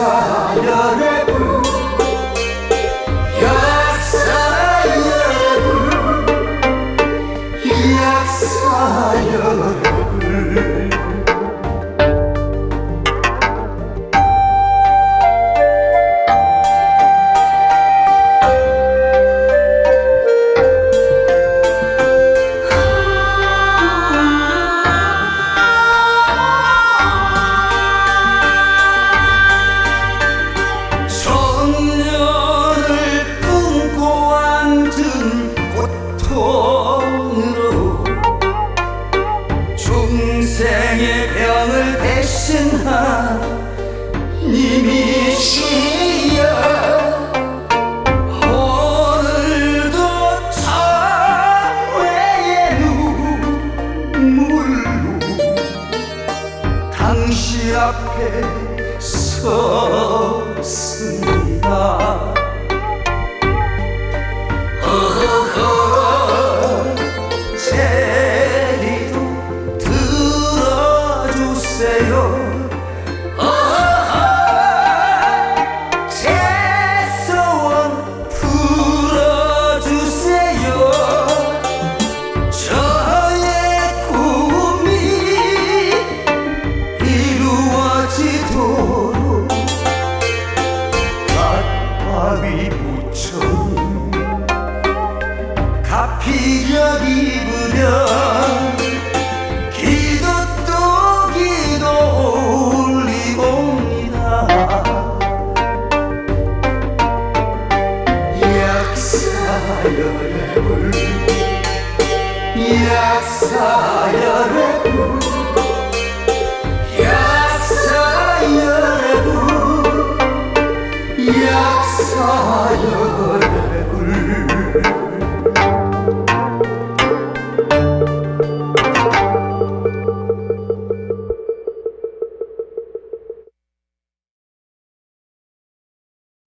약사 여러분, 약사 여러분, 약사 여러분. 중생의 병을 대신한 님이시여, 오늘도 장외의 눈물로 당신 앞에 섰습니다. 제리도 들어주세요. 제 소원 풀어주세요. 저의 꿈이 이루어지도록 갓바위 부처님 가피력 입으려 기도 또 기도 올리옵니다. 약사 여러분, 약사 여러분, 약사 여러분, 약사 여러분.